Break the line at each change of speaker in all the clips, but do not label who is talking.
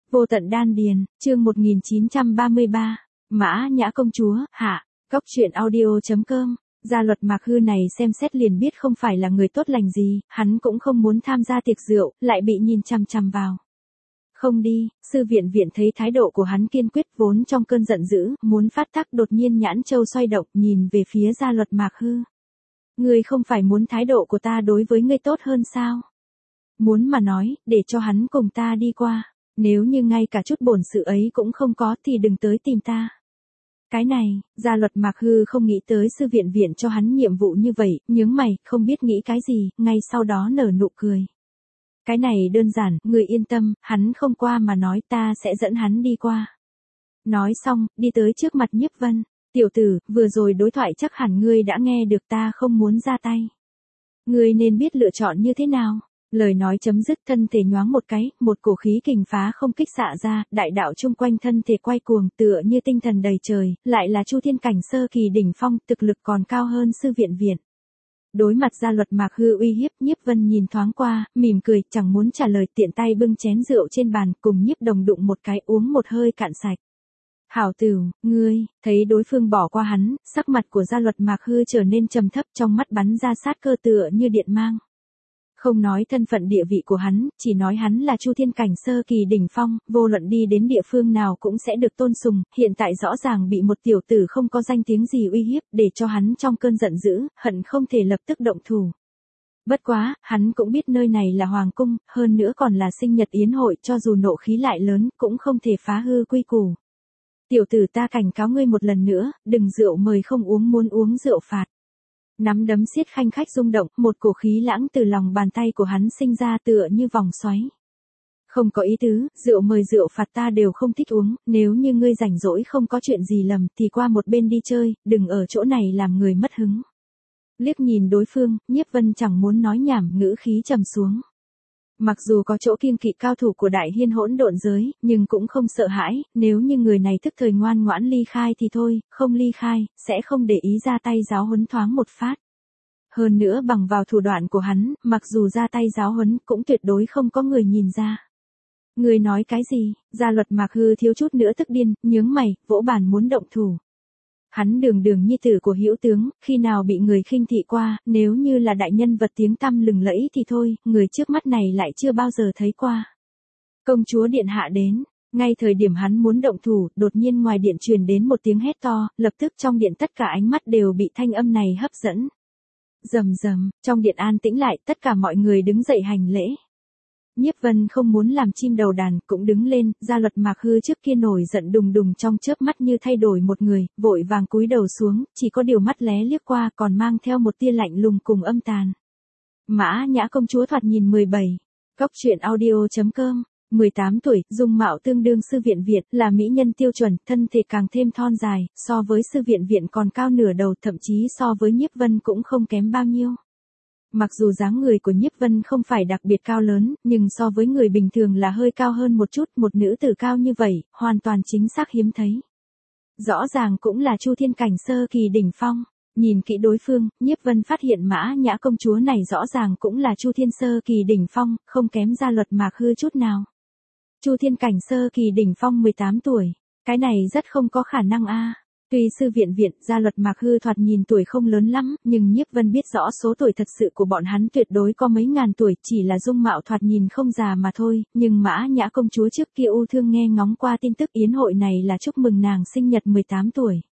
Vô tận đan điền, chương 1933, Mã Nhã công chúa, hạ, Cóc truyện audio.com. Gia Luật Mạc Hư này xem xét liền biết không phải là người tốt lành gì, hắn cũng không muốn tham gia tiệc rượu, lại bị nhìn chằm chằm vào. Không đi, sư viện viện thấy thái độ của hắn kiên quyết, vốn trong cơn giận dữ, muốn phát tác, đột nhiên nhãn châu xoay động, nhìn về phía Gia Luật Mạc Hư. Ngươi không phải muốn thái độ của ta đối với ngươi tốt hơn sao? Muốn mà nói, để cho hắn cùng ta đi qua. Nếu như ngay cả chút bổn sự ấy cũng không có thì đừng tới tìm ta. Cái này, Gia Luật Mạc Hư không nghĩ tới sư viện viện cho hắn nhiệm vụ như vậy, nhướng mày, không biết nghĩ cái gì, ngay sau đó nở nụ cười. Cái này đơn giản, người yên tâm, hắn không qua mà nói, ta sẽ dẫn hắn đi qua. Nói xong, đi tới trước mặt Nhiếp Vân. Tiểu tử, vừa rồi đối thoại chắc hẳn ngươi đã nghe được, ta không muốn ra tay. Ngươi nên biết lựa chọn như thế nào. Lời nói chấm dứt, thân thể nhoáng một cái, một cổ khí kình phá không kích xạ ra, đại đạo chung quanh thân thể quay cuồng, tựa như tinh thần đầy trời, lại là Chu Thiên cảnh sơ kỳ đỉnh phong, thực lực còn cao hơn sư viện viện. Đối mặt Gia Luật Mạc Hư uy hiếp, Nhiếp Vân nhìn thoáng qua, mỉm cười, chẳng muốn trả lời, tiện tay bưng chén rượu trên bàn, cùng Nhiếp Đồng đụng một cái, uống một hơi cạn sạch. Hảo Tửu, ngươi, thấy đối phương bỏ qua hắn, sắc mặt của Gia Luật Mạc Hư trở nên trầm thấp, trong mắt bắn ra sát cơ tựa như điện mang. Không nói thân phận địa vị của hắn, chỉ nói hắn là Chu Thiên cảnh sơ kỳ đỉnh phong, vô luận đi đến địa phương nào cũng sẽ được tôn sùng, hiện tại rõ ràng bị một tiểu tử không có danh tiếng gì uy hiếp, để cho hắn trong cơn giận dữ, hận không thể lập tức động thủ. Bất quá, hắn cũng biết nơi này là hoàng cung, hơn nữa còn là sinh nhật yến hội, cho dù nộ khí lại lớn, cũng không thể phá hư quy củ. Tiểu tử, ta cảnh cáo ngươi một lần nữa, đừng rượu mời không uống, muốn uống rượu phạt. Nắm đấm siết khanh khách rung động, một cổ khí lãng từ lòng bàn tay của hắn sinh ra tựa như vòng xoáy. Không có ý tứ, rượu mời rượu phạt ta đều không thích uống, nếu như ngươi rảnh rỗi không có chuyện gì lầm thì qua một bên đi chơi, đừng ở chỗ này làm người mất hứng. Liếc nhìn đối phương, Nhiếp Vân chẳng muốn nói nhảm, ngữ khí trầm xuống. Mặc dù có chỗ kiêng kỵ cao thủ của Đại Hiên hỗn độn giới, nhưng cũng không sợ hãi, nếu như người này thức thời ngoan ngoãn ly khai thì thôi, không ly khai, sẽ không để ý ra tay giáo huấn thoáng một phát. Hơn nữa bằng vào thủ đoạn của hắn, mặc dù ra tay giáo huấn cũng tuyệt đối không có người nhìn ra. Người nói cái gì? Gia Luật Mạc Hư thiếu chút nữa tức điên, nhướng mày, vỗ bàn muốn động thủ. Hắn đường đường nhi tử của hữu tướng, khi nào bị người khinh thị qua, nếu như là đại nhân vật tiếng tăm lừng lẫy thì thôi, người trước mắt này lại chưa bao giờ thấy qua. Công chúa điện hạ đến, ngay thời điểm hắn muốn động thủ, đột nhiên ngoài điện truyền đến một tiếng hét to, lập tức trong điện tất cả ánh mắt đều bị thanh âm này hấp dẫn. Rầm rầm, trong điện an tĩnh lại, tất cả mọi người đứng dậy hành lễ. Nhiếp Vân không muốn làm chim đầu đàn, cũng đứng lên, Gia Luật Mạc Hư trước kia nổi giận đùng đùng trong chớp mắt như thay đổi một người, vội vàng cúi đầu xuống, chỉ có điều mắt lé liếc qua còn mang theo một tia lạnh lùng cùng âm tàn. Mã Nhã công chúa thoạt nhìn 17. Cóc truyện audio.com. 18 tuổi, dung mạo tương đương sư viện viện, là mỹ nhân tiêu chuẩn, thân thể càng thêm thon dài, so với sư viện viện còn cao nửa đầu, thậm chí so với Nhiếp Vân cũng không kém bao nhiêu. Mặc dù dáng người của Nhiếp Vân không phải đặc biệt cao lớn, nhưng so với người bình thường là hơi cao hơn một chút, một nữ tử cao như vậy, hoàn toàn chính xác hiếm thấy. Rõ ràng cũng là Chu Thiên cảnh sơ kỳ đỉnh phong. Nhìn kỹ đối phương, Nhiếp Vân phát hiện Mã Nhã công chúa này rõ ràng cũng là Chu Thiên sơ kỳ đỉnh phong, không kém Gia Luật Mạc Hư chút nào. Chu Thiên cảnh sơ kỳ đỉnh phong 18 tuổi, cái này rất không có khả năng a. Tuy sư viện viện, Gia Luật Mạc Hư thoạt nhìn tuổi không lớn lắm, nhưng Nhiếp Vân biết rõ số tuổi thật sự của bọn hắn tuyệt đối có mấy ngàn tuổi, chỉ là dung mạo thoạt nhìn không già mà thôi, nhưng Mã Nhã công chúa trước kia u thương nghe ngóng qua tin tức yến hội này là chúc mừng nàng sinh nhật 18 tuổi.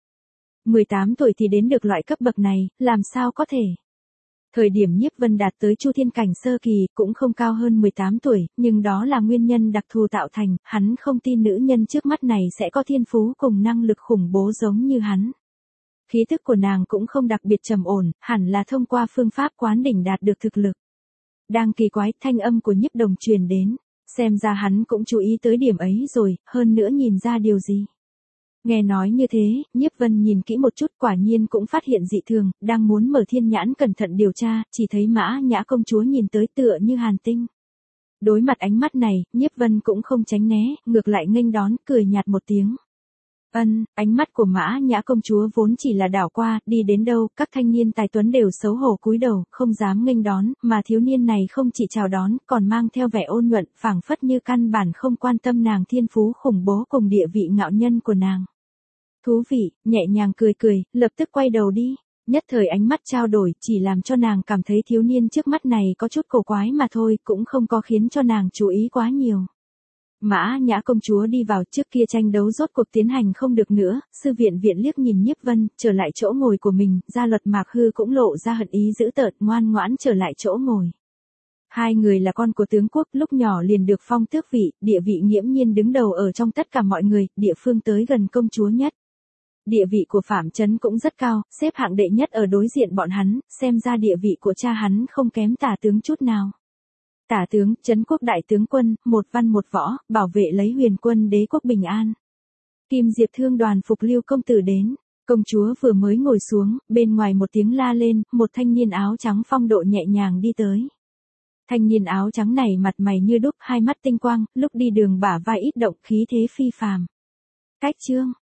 18 tuổi thì đến được loại cấp bậc này, làm sao có thể? Thời điểm Nhiếp Vân đạt tới Chu Thiên cảnh sơ kỳ, cũng không cao hơn 18 tuổi, nhưng đó là nguyên nhân đặc thù tạo thành, hắn không tin nữ nhân trước mắt này sẽ có thiên phú cùng năng lực khủng bố giống như hắn. Khí tức của nàng cũng không đặc biệt trầm ổn, hẳn là thông qua phương pháp quán đỉnh đạt được thực lực. Đang kỳ quái, thanh âm của Nhiếp Đồng truyền đến, xem ra hắn cũng chú ý tới điểm ấy rồi, hơn nữa nhìn ra điều gì. Nghe nói như thế, Nhiếp Vân nhìn kỹ một chút, quả nhiên cũng phát hiện dị thường, đang muốn mở thiên nhãn cẩn thận điều tra, chỉ thấy Mã Nhã công chúa nhìn tới tựa như hàn tinh. Đối mặt ánh mắt này, Nhiếp Vân cũng không tránh né, ngược lại nghênh đón, cười nhạt một tiếng. Ánh mắt của Mã Nhã công chúa vốn chỉ là đảo qua, đi đến đâu, các thanh niên tài tuấn đều xấu hổ cúi đầu, không dám nghênh đón, mà thiếu niên này không chỉ chào đón, còn mang theo vẻ ôn nhuận, phảng phất như căn bản không quan tâm nàng thiên phú khủng bố cùng địa vị ngạo nhân của nàng. Thú vị, nhẹ nhàng cười cười, lập tức quay đầu đi. Nhất thời ánh mắt trao đổi, chỉ làm cho nàng cảm thấy thiếu niên trước mắt này có chút cổ quái mà thôi, cũng không có khiến cho nàng chú ý quá nhiều. Mã Nhã công chúa đi vào, trước kia tranh đấu rốt cuộc tiến hành không được nữa, sư viện liếc nhìn Nhiếp Vân, trở lại chỗ ngồi của mình, Gia Luật Mạc Hư cũng lộ ra hận ý dữ tợn, ngoan ngoãn trở lại chỗ ngồi. Hai người là con của tướng quốc, lúc nhỏ liền được phong tước vị, địa vị nghiễm nhiên đứng đầu ở trong tất cả mọi người, địa phương tới gần công chúa nhất. Địa vị của Phạm Chấn cũng rất cao, xếp hạng đệ nhất ở đối diện bọn hắn, xem ra địa vị của cha hắn không kém Tả tướng chút nào. Tả tướng, Trấn quốc đại tướng quân, một văn một võ, bảo vệ lấy huyền quân đế quốc bình an. Kim Diệp Thương đoàn phục Lưu công tử đến. Công chúa vừa mới ngồi xuống, bên ngoài một tiếng la lên, một thanh niên áo trắng phong độ nhẹ nhàng đi tới. Thanh niên áo trắng này mặt mày như đúc, hai mắt tinh quang, lúc đi đường bả vai ít động, khí thế phi phàm. Cách chương